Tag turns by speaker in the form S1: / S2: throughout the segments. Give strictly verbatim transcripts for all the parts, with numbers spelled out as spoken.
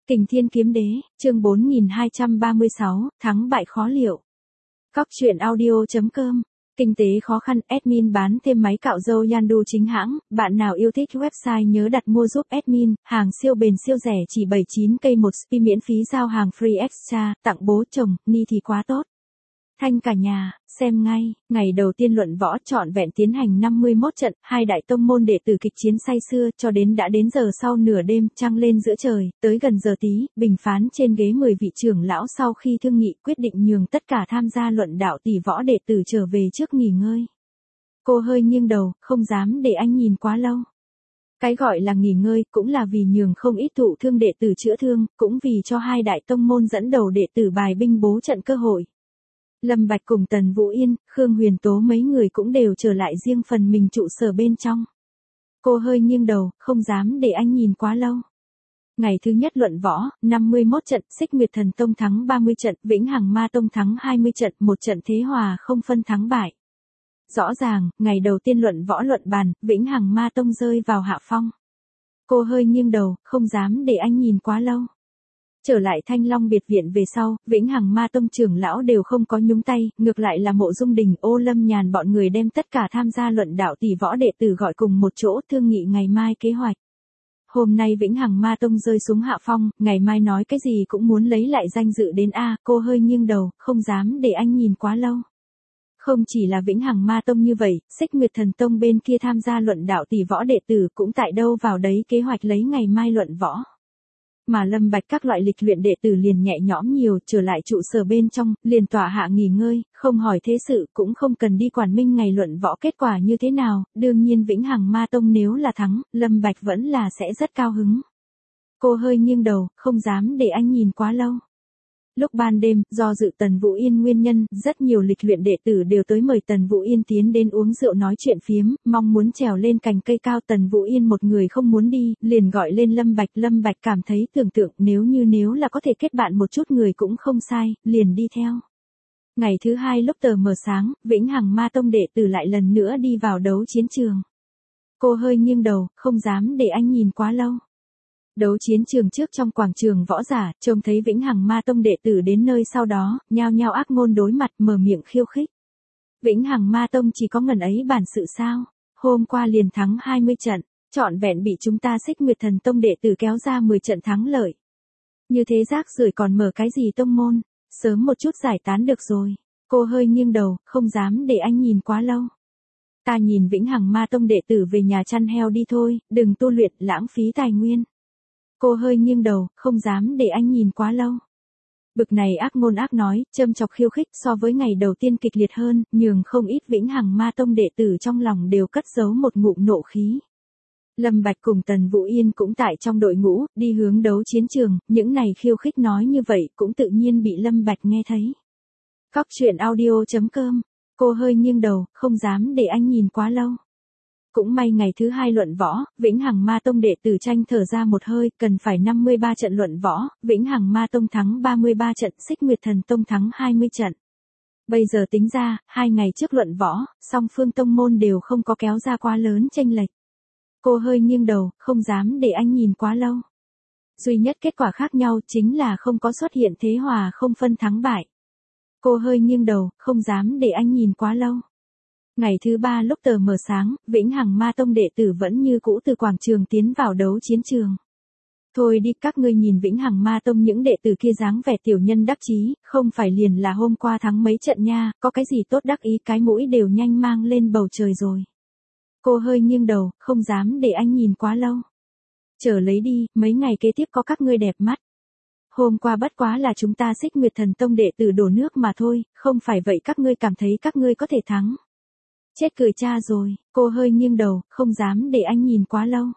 S1: Kình Thiên Kiếm Đế, chương bốn nghìn hai trăm ba mươi sáu, thắng bại khó liệu. Cóc truyện audio chấm com. Kinh tế khó khăn, admin bán thêm máy cạo râu Yandu chính hãng, bạn nào yêu thích website nhớ đặt mua giúp admin, hàng siêu bền siêu rẻ chỉ bảy mươi chín cây một spi miễn phí giao hàng free extra, tặng bố chồng, ni thì quá tốt. Thanh cả nhà, xem ngay, ngày đầu tiên luận võ trọn vẹn tiến hành năm mươi mốt trận, hai đại tông môn đệ tử kịch chiến say xưa cho đến đã đến giờ sau nửa đêm, trăng lên giữa trời, tới gần giờ tí, bình phán trên ghế mười vị trưởng lão sau khi thương nghị quyết định nhường tất cả tham gia luận đạo tỷ võ đệ tử trở về trước nghỉ ngơi. Cô hơi nghiêng đầu, không dám để anh nhìn quá lâu. Cái gọi là nghỉ ngơi cũng là vì nhường không ít thụ thương đệ tử chữa thương, cũng vì cho hai đại tông môn dẫn đầu đệ tử bài binh bố trận cơ hội. Lâm Bạch cùng Tần Vũ Yên, Khương Huyền Tố mấy người cũng đều trở lại riêng phần mình trụ sở bên trong. Cô hơi nghiêng đầu, không dám để anh nhìn quá lâu. Ngày thứ nhất luận võ, năm mươi mốt trận, Xích Nguyệt Thần Tông thắng ba mươi trận, Vĩnh Hằng Ma Tông thắng hai mươi trận, một trận thế hòa không phân thắng bại. Rõ ràng, ngày đầu tiên luận võ luận bàn, Vĩnh Hằng Ma Tông rơi vào hạ phong. Cô hơi nghiêng đầu, không dám để anh nhìn quá lâu. Trở lại Thanh Long biệt viện về sau, Vĩnh Hằng Ma Tông trưởng lão đều không có nhúng tay, ngược lại là Mộ Dung Đình, Ô Lâm Nhàn bọn người đem tất cả tham gia luận đạo tỷ võ đệ tử gọi cùng một chỗ thương nghị ngày mai kế hoạch. Hôm nay Vĩnh Hằng Ma Tông rơi xuống hạ phong, ngày mai nói cái gì cũng muốn lấy lại danh dự đến a, cô hơi nghiêng đầu, không dám để anh nhìn quá lâu. Không chỉ là Vĩnh Hằng Ma Tông như vậy, Xích Nguyệt Thần Tông bên kia tham gia luận đạo tỷ võ đệ tử cũng tại đâu vào đấy kế hoạch lấy ngày mai luận võ. Mà Lâm Bạch các loại lịch luyện đệ tử liền nhẹ nhõm nhiều, trở lại trụ sở bên trong, liền tọa hạ nghỉ ngơi, không hỏi thế sự, cũng không cần đi quản minh ngày luận võ kết quả như thế nào, đương nhiên Vĩnh Hằng Ma Tông nếu là thắng, Lâm Bạch vẫn là sẽ rất cao hứng. Cô hơi nghiêng đầu, không dám để anh nhìn quá lâu. Lúc ban đêm, do dự Tần Vũ Yên nguyên nhân, rất nhiều lịch luyện đệ tử đều tới mời Tần Vũ Yên tiến đến uống rượu nói chuyện phiếm, mong muốn trèo lên cành cây cao. Tần Vũ Yên một người không muốn đi, liền gọi lên Lâm Bạch. Lâm Bạch cảm thấy tưởng tượng nếu như nếu là có thể kết bạn một chút người cũng không sai, liền đi theo. Ngày thứ hai lúc tờ mờ sáng, Vĩnh Hằng Ma Tông đệ tử lại lần nữa đi vào đấu chiến trường. Cô hơi nghiêng đầu, không dám để anh nhìn quá lâu. Đấu chiến trường trước trong quảng trường võ giả, trông thấy Vĩnh Hằng Ma Tông đệ tử đến nơi sau đó, nhao nhao ác ngôn đối mặt mở miệng khiêu khích. Vĩnh Hằng Ma Tông chỉ có ngần ấy bản sự sao? Hôm qua liền thắng hai mươi trận, trọn vẹn bị chúng ta Xích Nguyệt Thần Tông đệ tử kéo ra mười trận thắng lợi. Như thế rác rưởi còn mở cái gì tông môn, sớm một chút giải tán được rồi. Cô hơi nghiêng đầu, không dám để anh nhìn quá lâu. Ta nhìn Vĩnh Hằng Ma Tông đệ tử về nhà chăn heo đi thôi, đừng tu luyện lãng phí tài nguyên. Cô hơi nghiêng đầu, không dám để anh nhìn quá lâu. Bực này ác ngôn ác nói, châm chọc khiêu khích so với ngày đầu tiên kịch liệt hơn, nhường không ít Vĩnh Hằng Ma Tông đệ tử trong lòng đều cất giấu một ngụm nộ khí. Lâm Bạch cùng Tần Vũ Yên cũng tại trong đội ngũ, đi hướng đấu chiến trường, những này khiêu khích nói như vậy cũng tự nhiên bị Lâm Bạch nghe thấy. Cóc truyện audio chấm com, cô hơi nghiêng đầu, không dám để anh nhìn quá lâu. Cũng may ngày thứ hai luận võ, Vĩnh Hằng Ma Tông đệ tử tranh thở ra một hơi, cần phải năm mươi ba trận luận võ, Vĩnh Hằng Ma Tông thắng ba mươi ba trận, Xích Nguyệt Thần Tông thắng hai mươi trận. Bây giờ tính ra, hai ngày trước luận võ, song phương tông môn đều không có kéo ra quá lớn chênh lệch. Cô hơi nghiêng đầu, không dám để anh nhìn quá lâu. Duy nhất kết quả khác nhau chính là không có xuất hiện thế hòa không phân thắng bại. Cô hơi nghiêng đầu, không dám để anh nhìn quá lâu. Ngày thứ ba lúc tờ mờ sáng, Vĩnh Hằng Ma Tông đệ tử vẫn như cũ từ quảng trường tiến vào đấu chiến trường. Thôi đi, các ngươi nhìn Vĩnh Hằng Ma Tông những đệ tử kia dáng vẻ tiểu nhân đắc chí, không phải liền là hôm qua thắng mấy trận nha, có cái gì tốt đắc ý, cái mũi đều nhanh mang lên bầu trời rồi. Cô hơi nghiêng đầu, không dám để anh nhìn quá lâu. Chờ lấy đi, mấy ngày kế tiếp có các ngươi đẹp mắt. Hôm qua bất quá là chúng ta Xích Nguyệt Thần Tông đệ tử đổ nước mà thôi, không phải vậy các ngươi cảm thấy các ngươi có thể thắng. Chết cười cha rồi, cô hơi nghiêng đầu, không dám để anh nhìn quá lâu.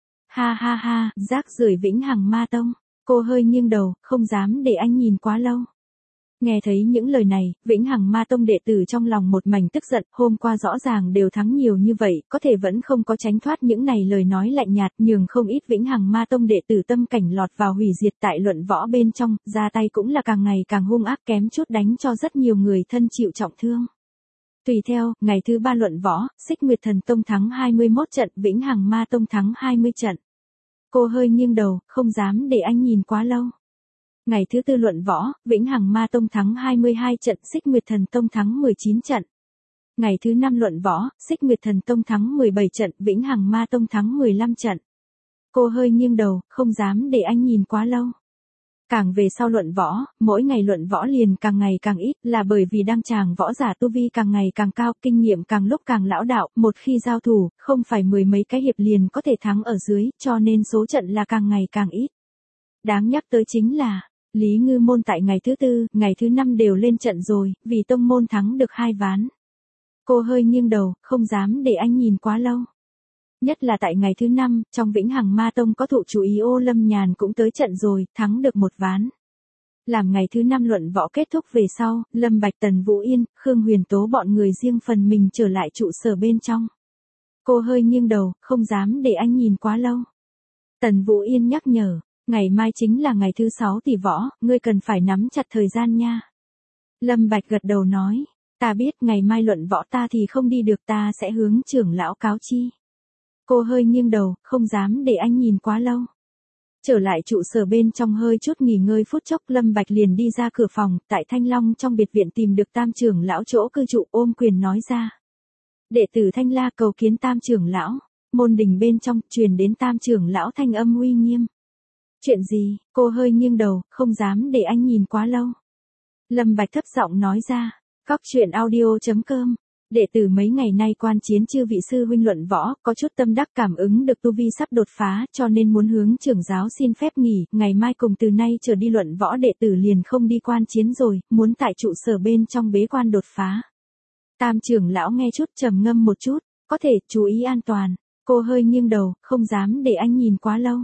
S1: Ha ha ha, rác rưởi Vĩnh Hằng Ma Tông, cô hơi nghiêng đầu, không dám để anh nhìn quá lâu. Nghe thấy những lời này, Vĩnh Hằng Ma Tông đệ tử trong lòng một mảnh tức giận, hôm qua rõ ràng đều thắng nhiều như vậy, có thể vẫn không có tránh thoát những này lời nói lạnh nhạt, nhường không ít Vĩnh Hằng Ma Tông đệ tử tâm cảnh lọt vào hủy diệt tại luận võ bên trong, ra tay cũng là càng ngày càng hung ác, kém chút đánh cho rất nhiều người thân chịu trọng thương. Tùy theo, ngày thứ ba luận võ, Xích Nguyệt Thần Tông thắng hai mươi mốt trận, Vĩnh Hằng Ma Tông thắng hai mươi trận. Cô hơi nghiêng đầu, không dám để anh nhìn quá lâu. Ngày thứ tư luận võ, Vĩnh Hằng Ma Tông thắng hai mươi hai trận, Xích Nguyệt Thần Tông thắng mười chín trận. Ngày thứ năm luận võ, Xích Nguyệt Thần Tông thắng mười bảy trận, Vĩnh Hằng Ma Tông thắng mười lăm trận. Cô hơi nghiêng đầu, không dám để anh nhìn quá lâu. Càng về sau luận võ, mỗi ngày luận võ liền càng ngày càng ít, là bởi vì đăng tràng võ giả tu vi càng ngày càng cao, kinh nghiệm càng lúc càng lão đạo, một khi giao thủ, không phải mười mấy cái hiệp liền có thể thắng ở dưới, cho nên số trận là càng ngày càng ít. Đáng nhắc tới chính là, Lý Ngư Môn tại ngày thứ tư, ngày thứ năm đều lên trận rồi, vì tông môn thắng được hai ván. Cô hơi nghiêng đầu, không dám để anh nhìn quá lâu. Nhất là tại ngày thứ năm, trong Vĩnh Hằng Ma Tông có thụ chú ý Ô Lâm Nhàn cũng tới trận rồi, thắng được một ván. Làm ngày thứ năm luận võ kết thúc về sau, Lâm Bạch, Tần Vũ Yên, Khương Huyền Tố bọn người riêng phần mình trở lại trụ sở bên trong. Cô hơi nghiêng đầu, không dám để anh nhìn quá lâu. Tần Vũ Yên nhắc nhở, ngày mai chính là ngày thứ sáu tỷ võ, ngươi cần phải nắm chặt thời gian nha. Lâm Bạch gật đầu nói, ta biết ngày mai luận võ ta thì không đi được, ta sẽ hướng trưởng lão cáo chi. Cô hơi nghiêng đầu, không dám để anh nhìn quá lâu. Trở lại trụ sở bên trong hơi chút nghỉ ngơi phút chốc, Lâm Bạch liền đi ra cửa phòng, tại Thanh Long trong biệt viện tìm được Tam trưởng lão chỗ cư trụ, ôm quyền nói ra. Đệ tử Thanh La cầu kiến Tam trưởng lão. Môn đình bên trong truyền đến Tam trưởng lão thanh âm uy nghiêm. Chuyện gì? Cô hơi nghiêng đầu, không dám để anh nhìn quá lâu. Lâm Bạch thấp giọng nói ra. Cóc truyện audio chấm com. Đệ tử mấy ngày nay quan chiến chư vị sư huynh luận võ, có chút tâm đắc cảm ứng được tu vi sắp đột phá, cho nên muốn hướng trưởng giáo xin phép nghỉ, ngày mai cùng từ nay trở đi luận võ đệ tử liền không đi quan chiến rồi, muốn tại trụ sở bên trong bế quan đột phá. Tam trưởng lão nghe chút trầm ngâm một chút, có thể chú ý an toàn. Cô hơi nghiêng đầu, không dám để anh nhìn quá lâu.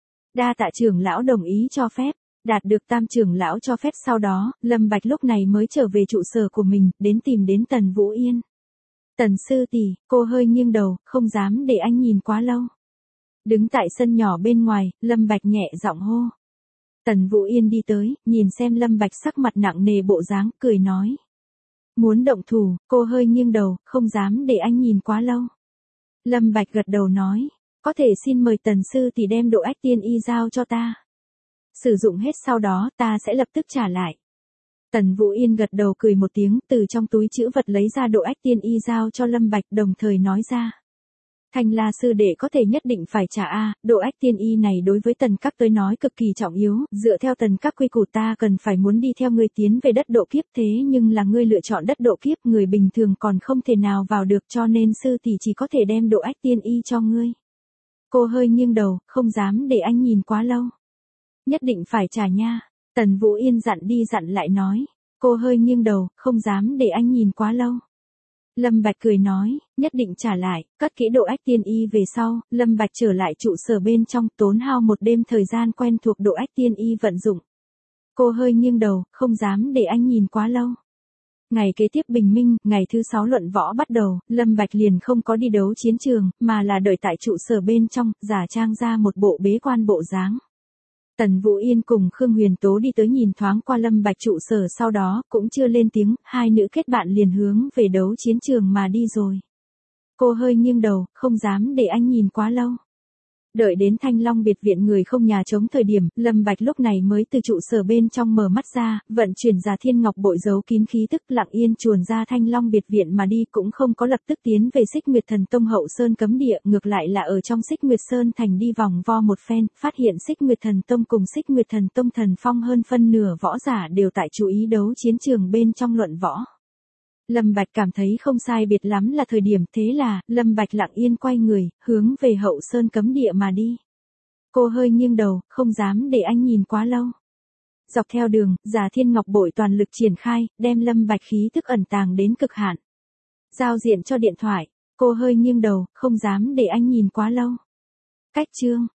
S1: Đa tạ trưởng lão đồng ý cho phép. Đạt được Tam trưởng lão cho phép sau đó, Lâm Bạch lúc này mới trở về trụ sở của mình, đến tìm đến Tần Vũ Yên. Tần sư tỷ, cô hơi nghiêng đầu, không dám để anh nhìn quá lâu. Đứng tại sân nhỏ bên ngoài, Lâm Bạch nhẹ giọng hô. Tần Vũ Yên đi tới, nhìn xem Lâm Bạch sắc mặt nặng nề bộ dáng, cười nói. Muốn động thủ, cô hơi nghiêng đầu, không dám để anh nhìn quá lâu. Lâm Bạch gật đầu nói, có thể xin mời Tần sư tỷ đem độ ách tiên y giao cho ta. Sử dụng hết sau đó ta sẽ lập tức trả lại. Tần Vũ Yên gật đầu cười một tiếng, từ trong túi trữ vật lấy ra độ ách tiên y giao cho Lâm Bạch, đồng thời nói ra. Thanh La sư đệ có thể nhất định phải trả a, độ ách tiên y này đối với Tần các tới nói cực kỳ trọng yếu, dựa theo Tần các quy củ ta cần phải muốn đi theo ngươi tiến về đất độ kiếp, thế nhưng là ngươi lựa chọn đất độ kiếp, người bình thường còn không thể nào vào được, cho nên sư tỷ chỉ có thể đem độ ách tiên y cho ngươi. Cô hơi nghiêng đầu, không dám để anh nhìn quá lâu. Nhất định phải trả nha. Tần Vũ Yên dặn đi dặn lại nói. Cô hơi nghiêng đầu, không dám để anh nhìn quá lâu. Lâm Bạch cười nói, nhất định trả lại, cất kỹ độ ách tiên y về sau, Lâm Bạch trở lại trụ sở bên trong, tốn hao một đêm thời gian quen thuộc độ ách tiên y vận dụng. Cô hơi nghiêng đầu, không dám để anh nhìn quá lâu. Ngày kế tiếp bình minh, ngày thứ sáu luận võ bắt đầu, Lâm Bạch liền không có đi đấu chiến trường, mà là đợi tại trụ sở bên trong, giả trang ra một bộ bế quan bộ dáng. Tần Vũ Yên cùng Khương Huyền Tố đi tới nhìn thoáng qua Lâm Bạch trụ sở, sau đó cũng chưa lên tiếng, hai nữ kết bạn liền hướng về đấu chiến trường mà đi rồi. Cô hơi nghiêng đầu, không dám để anh nhìn quá lâu. Đợi đến Thanh Long biệt viện người không nhà trống thời điểm, Lâm Bạch lúc này mới từ trụ sở bên trong mở mắt ra, vận chuyển ra thiên ngọc bội giấu kín khí tức, lặng yên chuồn ra Thanh Long biệt viện mà đi, cũng không có lập tức tiến về Xích Nguyệt Thần Tông hậu sơn cấm địa, ngược lại là ở trong Xích Nguyệt Sơn thành đi vòng vo một phen, phát hiện Xích Nguyệt Thần Tông cùng Xích Nguyệt Thần Tông thần phong hơn phân nửa võ giả đều tại chú ý đấu chiến trường bên trong luận võ. Lâm Bạch cảm thấy không sai biệt lắm là thời điểm, thế là, Lâm Bạch lặng yên quay người, hướng về hậu sơn cấm địa mà đi. Cô hơi nghiêng đầu, không dám để anh nhìn quá lâu. Dọc theo đường, Già Thiên Ngọc bội toàn lực triển khai, đem Lâm Bạch khí tức ẩn tàng đến cực hạn. Giao diện cho điện thoại, cô hơi nghiêng đầu, không dám để anh nhìn quá lâu. Cách chương